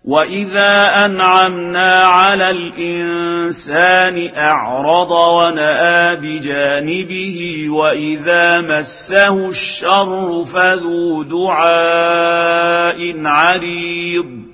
وإذا أنعمنا على الإنسان أعرض ونأى بجانبه وإذا مسه الشر فذو دعاء عريض